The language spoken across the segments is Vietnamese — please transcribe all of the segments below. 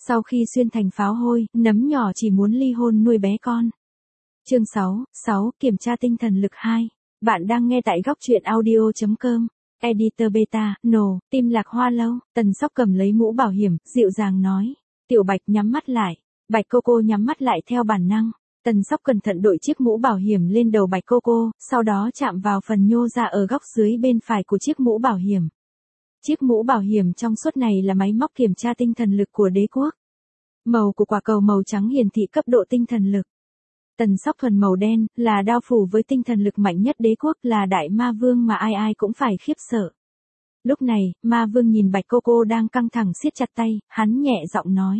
Sau khi xuyên thành pháo hôi, nấm nhỏ chỉ muốn ly hôn nuôi bé con. Chương 6, kiểm tra tinh thần lực 2. Bạn đang nghe tại góc truyện audio.com. Editor Beta, No, tim Lạc Hoa Lâu. Tần Sóc cầm lấy mũ bảo hiểm, dịu dàng nói. Tiểu Bạch nhắm mắt lại. Bạch Cô nhắm mắt lại theo bản năng. Tần Sóc cẩn thận đội chiếc mũ bảo hiểm lên đầu Bạch Cô, sau đó chạm vào phần nhô ra ở góc dưới bên phải của chiếc mũ bảo hiểm. Chiếc mũ bảo hiểm trong suốt này là máy móc kiểm tra tinh thần lực của đế quốc. Màu của quả cầu màu trắng hiển thị cấp độ tinh thần lực. Tần Sóc thuần màu đen, là đao phủ với tinh thần lực mạnh nhất đế quốc, là đại ma vương mà ai ai cũng phải khiếp sợ. Lúc này, ma vương nhìn Bạch Cô đang căng thẳng siết chặt tay, hắn nhẹ giọng nói.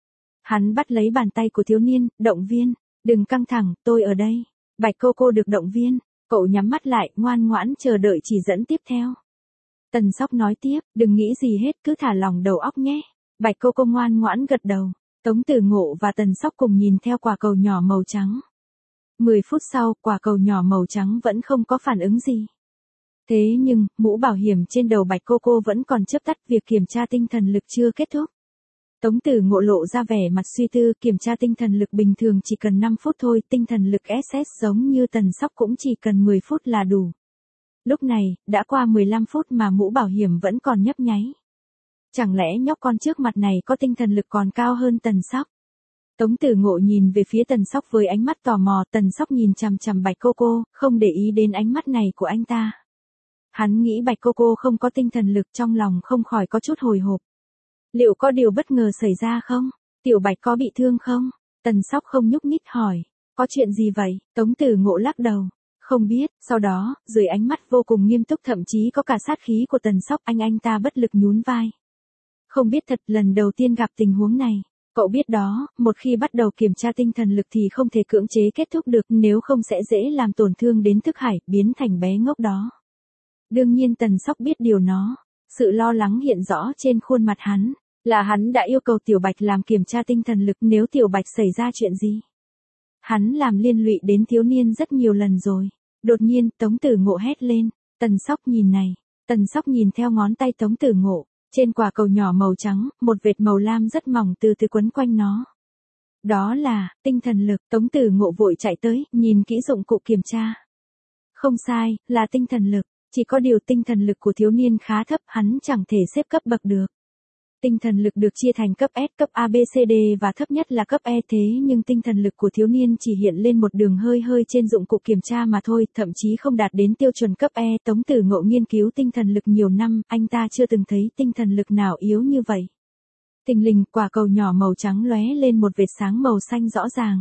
Hắn bắt lấy bàn tay của thiếu niên, động viên, đừng căng thẳng, tôi ở đây. Bạch Cô được động viên, cậu nhắm mắt lại, ngoan ngoãn chờ đợi chỉ dẫn tiếp theo. Tần Sóc nói tiếp, đừng nghĩ gì hết, cứ thả lỏng đầu óc nhé. Bạch Cô ngoan ngoãn gật đầu. Tống Tử Ngộ và Tần Sóc cùng nhìn theo quả cầu nhỏ màu trắng. 10 phút sau, quả cầu nhỏ màu trắng vẫn không có phản ứng gì. Thế nhưng, mũ bảo hiểm trên đầu Bạch Cô vẫn còn chớp tắt, việc kiểm tra tinh thần lực chưa kết thúc. Tống Tử Ngộ lộ ra vẻ mặt suy tư, kiểm tra tinh thần lực bình thường chỉ cần 5 phút thôi, tinh thần lực SS giống như Tần Sóc cũng chỉ cần 10 phút là đủ. Lúc này, đã qua 15 phút mà mũ bảo hiểm vẫn còn nhấp nháy. Chẳng lẽ nhóc con trước mặt này có tinh thần lực còn cao hơn Tần Sóc? Tống Tử Ngộ nhìn về phía Tần Sóc với ánh mắt tò mò, Tần Sóc nhìn chằm chằm Bạch Cô, không để ý đến ánh mắt này của anh ta. Hắn nghĩ Bạch Cô không có tinh thần lực, trong lòng không khỏi có chút hồi hộp. Liệu có điều bất ngờ xảy ra không? Tiểu Bạch có bị thương không? Tần Sóc không nhúc nhích hỏi. Có chuyện gì vậy? Tống Tử Ngộ lắc đầu. Không biết, sau đó, dưới ánh mắt vô cùng nghiêm túc thậm chí có cả sát khí của Tần Sóc, anh ta bất lực nhún vai. Không biết thật, lần đầu tiên gặp tình huống này. Cậu biết đó, một khi bắt đầu kiểm tra tinh thần lực thì không thể cưỡng chế kết thúc được, nếu không sẽ dễ làm tổn thương đến thức hải, biến thành bé ngốc đó. Đương nhiên Tần Sóc biết điều nó. Sự lo lắng hiện rõ trên khuôn mặt hắn, là hắn đã yêu cầu Tiểu Bạch làm kiểm tra tinh thần lực, nếu Tiểu Bạch xảy ra chuyện gì. Hắn làm liên lụy đến thiếu niên rất nhiều lần rồi. Đột nhiên, Tống Tử Ngộ hét lên. Tần Sóc nhìn này. Tần Sóc nhìn theo ngón tay Tống Tử Ngộ. Trên quả cầu nhỏ màu trắng, một vệt màu lam rất mỏng từ từ quấn quanh nó. Đó là tinh thần lực. Tống Tử Ngộ vội chạy tới, nhìn kỹ dụng cụ kiểm tra. Không sai, là tinh thần lực. Chỉ có điều tinh thần lực của thiếu niên khá thấp, hắn chẳng thể xếp cấp bậc được. Tinh thần lực được chia thành cấp S, cấp A, B, C, D và thấp nhất là cấp E, thế nhưng tinh thần lực của thiếu niên chỉ hiện lên một đường hơi trên dụng cụ kiểm tra mà thôi, thậm chí không đạt đến tiêu chuẩn cấp E. Tống Tử Ngộ nghiên cứu tinh thần lực nhiều năm, anh ta chưa từng thấy tinh thần lực nào yếu như vậy. Thình lình, quả cầu nhỏ màu trắng lóe lên một vệt sáng màu xanh rõ ràng.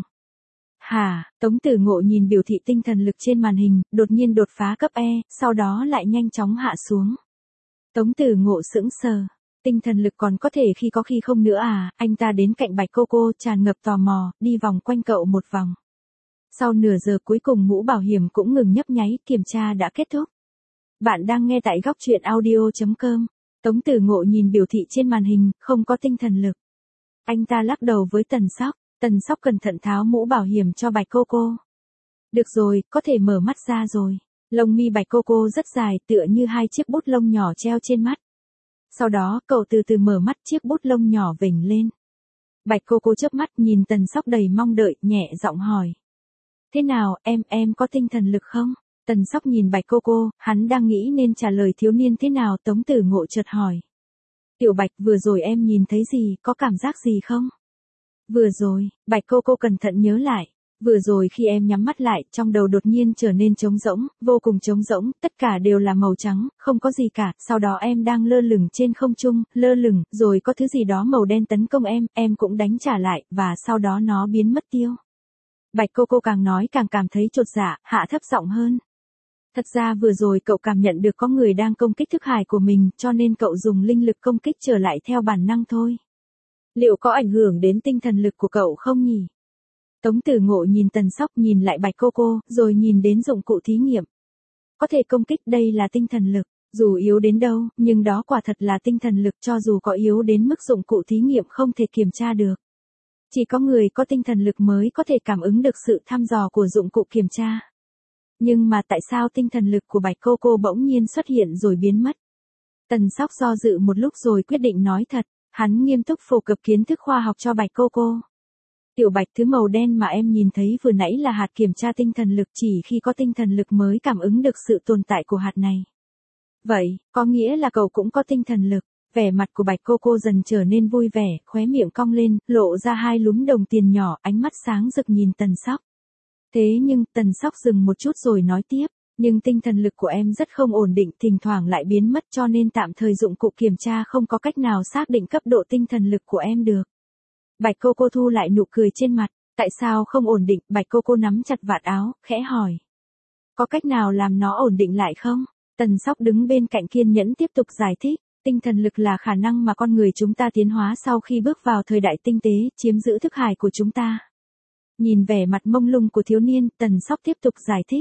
Hả? Tống Tử Ngộ nhìn biểu thị tinh thần lực trên màn hình, đột nhiên đột phá cấp E, sau đó lại nhanh chóng hạ xuống. Tống Tử Ngộ sững sờ. Tinh thần lực còn có thể khi có khi không nữa à? Anh ta đến cạnh Bạch Cô, tràn ngập tò mò, đi vòng quanh cậu một vòng. Sau nửa giờ cuối cùng mũ bảo hiểm cũng ngừng nhấp nháy, kiểm tra đã kết thúc. Bạn đang nghe tại góc truyện audio.com. Tống Tử Ngộ nhìn biểu thị trên màn hình, không có tinh thần lực. Anh ta lắc đầu với Tần Sóc. Tần Sóc cẩn thận tháo mũ bảo hiểm cho Bạch Cô. Được rồi, có thể mở mắt ra rồi. Lông mi Bạch Cô rất dài, tựa như hai chiếc bút lông nhỏ treo trên mắt. Sau đó, cậu từ từ mở mắt, chiếc bút lông nhỏ vểnh lên. Bạch Cô chớp mắt nhìn Tần Sóc đầy mong đợi, nhẹ giọng hỏi. Thế nào, em có tinh thần lực không? Tần Sóc nhìn Bạch Cô, hắn đang nghĩ nên trả lời thiếu niên thế nào. Tống Tử Ngộ chợt hỏi. Tiểu Bạch, vừa rồi em nhìn thấy gì, có cảm giác gì không? Vừa rồi, Bạch Cô cẩn thận nhớ lại. Vừa rồi khi em nhắm mắt lại, trong đầu đột nhiên trở nên trống rỗng, vô cùng trống rỗng, tất cả đều là màu trắng, không có gì cả, sau đó em đang lơ lửng trên không trung, rồi có thứ gì đó màu đen tấn công em cũng đánh trả lại, và sau đó nó biến mất tiêu. Bạch Cô càng nói càng cảm thấy chột dạ, hạ thấp giọng hơn. Thật ra vừa rồi cậu cảm nhận được có người đang công kích thức hải của mình, cho nên cậu dùng linh lực công kích trở lại theo bản năng thôi. Liệu có ảnh hưởng đến tinh thần lực của cậu không nhỉ? Tống Tử Ngộ nhìn Tần Sóc, nhìn lại Bạch Cô, rồi nhìn đến dụng cụ thí nghiệm. Có thể công kích, đây là tinh thần lực, dù yếu đến đâu, nhưng đó quả thật là tinh thần lực, cho dù có yếu đến mức dụng cụ thí nghiệm không thể kiểm tra được. Chỉ có người có tinh thần lực mới có thể cảm ứng được sự thăm dò của dụng cụ kiểm tra. Nhưng mà tại sao tinh thần lực của Bạch Cô bỗng nhiên xuất hiện rồi biến mất? Tần Sóc do dự một lúc rồi quyết định nói thật. Hắn nghiêm túc phổ cập kiến thức khoa học cho Bạch Coco. Tiểu Bạch, thứ màu đen mà em nhìn thấy vừa nãy là hạt kiểm tra tinh thần lực, chỉ khi có tinh thần lực mới cảm ứng được sự tồn tại của hạt này. Vậy, có nghĩa là cậu cũng có tinh thần lực. Vẻ mặt của Bạch Coco dần trở nên vui vẻ, khóe miệng cong lên, lộ ra hai lúm đồng tiền nhỏ, ánh mắt sáng rực nhìn Tần Sóc. Thế nhưng, Tần Sóc dừng một chút rồi nói tiếp, nhưng tinh thần lực của em rất không ổn định, thỉnh thoảng lại biến mất, cho nên tạm thời dụng cụ kiểm tra không có cách nào xác định cấp độ tinh thần lực của em được. Bạch Coco thu lại nụ cười trên mặt, tại sao không ổn định? Bạch Coco nắm chặt vạt áo, khẽ hỏi. Có cách nào làm nó ổn định lại không? Tần Sóc đứng bên cạnh kiên nhẫn tiếp tục giải thích. Tinh thần lực là khả năng mà con người chúng ta tiến hóa sau khi bước vào thời đại tinh tế, chiếm giữ thức hải của chúng ta. Nhìn vẻ mặt mông lung của thiếu niên, Tần Sóc tiếp tục giải thích.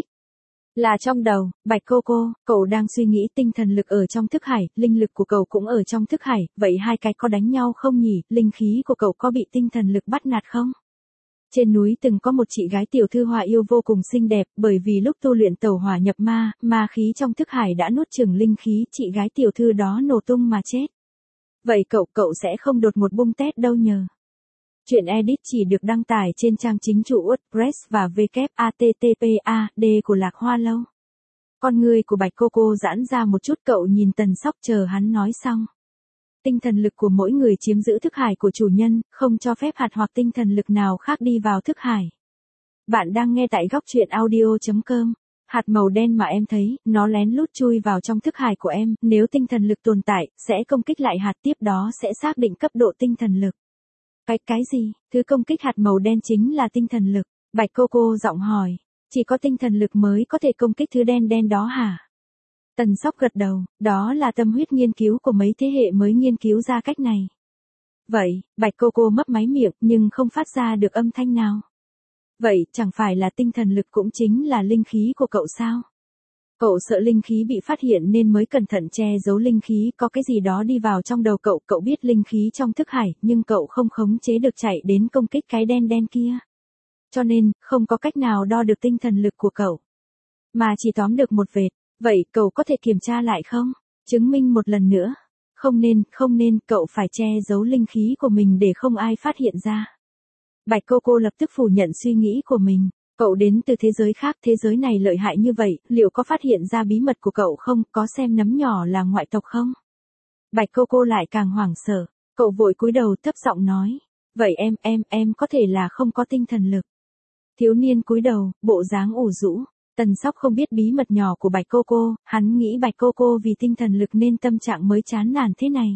Là trong đầu, Bạch Coco, cậu đang suy nghĩ tinh thần lực ở trong thức hải, linh lực của cậu cũng ở trong thức hải, vậy hai cái có đánh nhau không nhỉ? Linh khí của cậu có bị tinh thần lực bắt nạt không? Trên núi từng có một chị gái tiểu thư hoa yêu vô cùng xinh đẹp, bởi vì lúc tu luyện tẩu hỏa nhập ma, ma khí trong thức hải đã nuốt chửng linh khí, chị gái tiểu thư đó nổ tung mà chết. Vậy cậu sẽ không đột một bung tét đâu nhờ. Chuyện edit chỉ được đăng tải trên trang chính chủ WordPress và www.http://ad của Lạc Hoa Lâu. Con người của Bạch Coco giãn ra một chút, cậu nhìn Tần Sóc chờ hắn nói xong. Tinh thần lực của mỗi người chiếm giữ thức hải của chủ nhân, không cho phép hạt hoặc tinh thần lực nào khác đi vào thức hải. Bạn đang nghe tại góc truyện audio.com. Hạt màu đen mà em thấy, nó lén lút chui vào trong thức hải của em, nếu tinh thần lực tồn tại, sẽ công kích lại hạt, tiếp đó sẽ xác định cấp độ tinh thần lực. Cái gì? Thứ công kích hạt màu đen chính là tinh thần lực. Bạch Coco giọng hỏi. Chỉ có tinh thần lực mới có thể công kích thứ đen đen đó hả? Tần Sóc gật đầu, đó là tâm huyết nghiên cứu của mấy thế hệ mới nghiên cứu ra cách này. Vậy, Bạch Coco mấp máy miệng nhưng không phát ra được âm thanh nào. Vậy, chẳng phải là tinh thần lực cũng chính là linh khí của cậu sao? Cậu sợ linh khí bị phát hiện nên mới cẩn thận che giấu linh khí, có cái gì đó đi vào trong đầu cậu biết linh khí trong thức hải, nhưng cậu không khống chế được chạy đến công kích cái đen đen kia. Cho nên, không có cách nào đo được tinh thần lực của cậu. Mà chỉ tóm được một vệt. Vậy cậu có thể kiểm tra lại không? Chứng minh một lần nữa. Không nên, cậu phải che giấu linh khí của mình để không ai phát hiện ra. Bạch Coco lập tức phủ nhận suy nghĩ của mình. Cậu đến từ thế giới khác, thế giới này lợi hại như vậy, liệu có phát hiện ra bí mật của cậu không, có xem nấm nhỏ là ngoại tộc không? Bạch Coco lại càng hoảng sợ, cậu vội cúi đầu thấp giọng nói. Vậy em có thể là không có tinh thần lực. Thiếu niên cúi đầu, bộ dáng ủ rũ. Tần Sóc không biết bí mật nhỏ của Bạch Coco, hắn nghĩ Bạch Coco vì tinh thần lực nên tâm trạng mới chán nản thế này.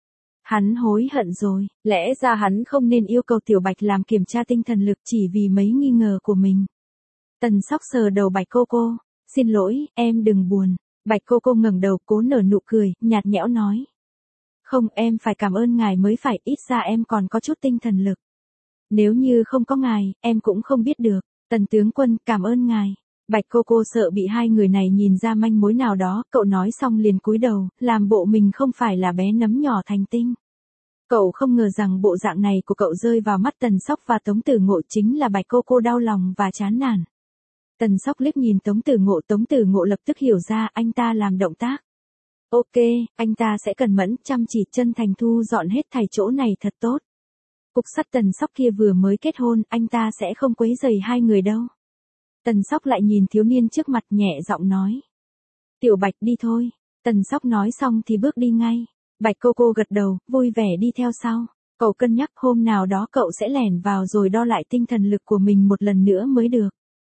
Hắn hối hận rồi, lẽ ra hắn không nên yêu cầu Tiểu Bạch làm kiểm tra tinh thần lực chỉ vì mấy nghi ngờ của mình. Tần Sóc sờ đầu Bạch Coco, xin lỗi, em đừng buồn. Bạch Coco ngẩng đầu cố nở nụ cười, nhạt nhẽo nói. Không, em phải cảm ơn ngài mới phải, ít ra em còn có chút tinh thần lực. Nếu như không có ngài, em cũng không biết được. Tần tướng quân, cảm ơn ngài. Bạch Coco sợ bị hai người này nhìn ra manh mối nào đó, cậu nói xong liền cúi đầu, làm bộ mình không phải là bé nấm nhỏ thành tinh. Cậu không ngờ rằng bộ dạng này của cậu rơi vào mắt Tần Sóc và Tống Tử Ngộ, chính là Bạch Coco đau lòng và chán nản. Tần Sóc liếc nhìn Tống Tử Ngộ lập tức hiểu ra, anh ta làm động tác. Ok, anh ta sẽ cẩn mẫn, chăm chỉ, chân thành thu dọn hết thảy chỗ này thật tốt. Cục sắt Tần Sóc kia vừa mới kết hôn, anh ta sẽ không quấy rầy hai người đâu. Tần Sóc lại nhìn thiếu niên trước mặt, nhẹ giọng nói. Tiểu Bạch, đi thôi. Tần Sóc nói xong thì bước đi ngay. Bạch Coco gật đầu, vui vẻ đi theo sau. Cậu cân nhắc hôm nào đó cậu sẽ lẻn vào rồi đo lại tinh thần lực của mình một lần nữa mới được.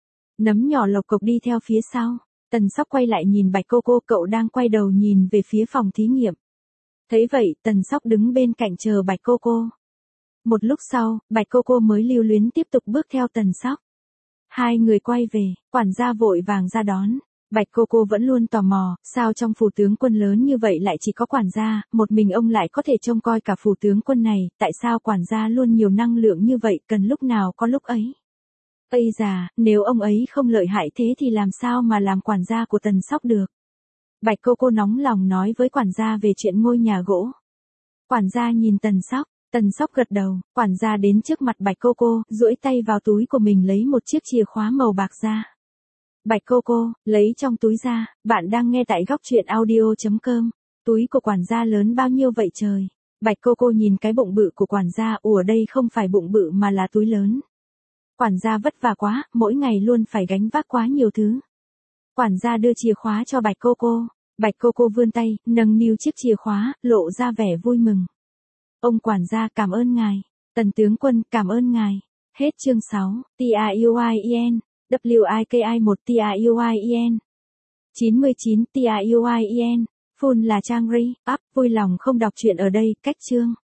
Nấm nhỏ lộc cộc đi theo phía sau. Tần Sóc quay lại nhìn Bạch Coco, cậu đang quay đầu nhìn về phía phòng thí nghiệm. Thấy vậy, Tần Sóc đứng bên cạnh chờ Bạch Coco. Một lúc sau, Bạch Coco mới lưu luyến tiếp tục bước theo Tần Sóc. Hai người quay về, quản gia vội vàng ra đón. Bạch Coco vẫn luôn tò mò, sao trong phủ tướng quân lớn như vậy lại chỉ có quản gia, một mình ông lại có thể trông coi cả phủ tướng quân này, tại sao quản gia luôn nhiều năng lượng như vậy, cần lúc nào có lúc ấy. Ây già, nếu ông ấy không lợi hại thế thì làm sao mà làm quản gia của Tần Sóc được. Bạch Coco nóng lòng nói với quản gia về chuyện ngôi nhà gỗ. Quản gia nhìn Tần Sóc gật đầu, quản gia đến trước mặt Bạch Coco, duỗi tay vào túi của mình lấy một chiếc chìa khóa màu bạc ra. Bạch Coco, lấy trong túi ra, bạn đang nghe tại góc truyện audio.com, túi của quản gia lớn bao nhiêu vậy trời? Bạch Cô Cô nhìn cái bụng bự của quản gia, ủa đây không phải bụng bự mà là túi lớn. Quản gia vất vả quá, mỗi ngày luôn phải gánh vác quá nhiều thứ. Quản gia đưa chìa khóa cho Bạch Cô Cô. Bạch Cô Cô vươn tay, nâng niu chiếc chìa khóa, lộ ra vẻ vui mừng. Ông quản gia cảm ơn ngài. Tần tướng quân cảm ơn ngài. Hết chương 6. TIUIEN. WIKI 1 TIUIEN. 99 TIUIEN. Full là trang re, up, vui lòng không đọc truyện ở đây, cách chương.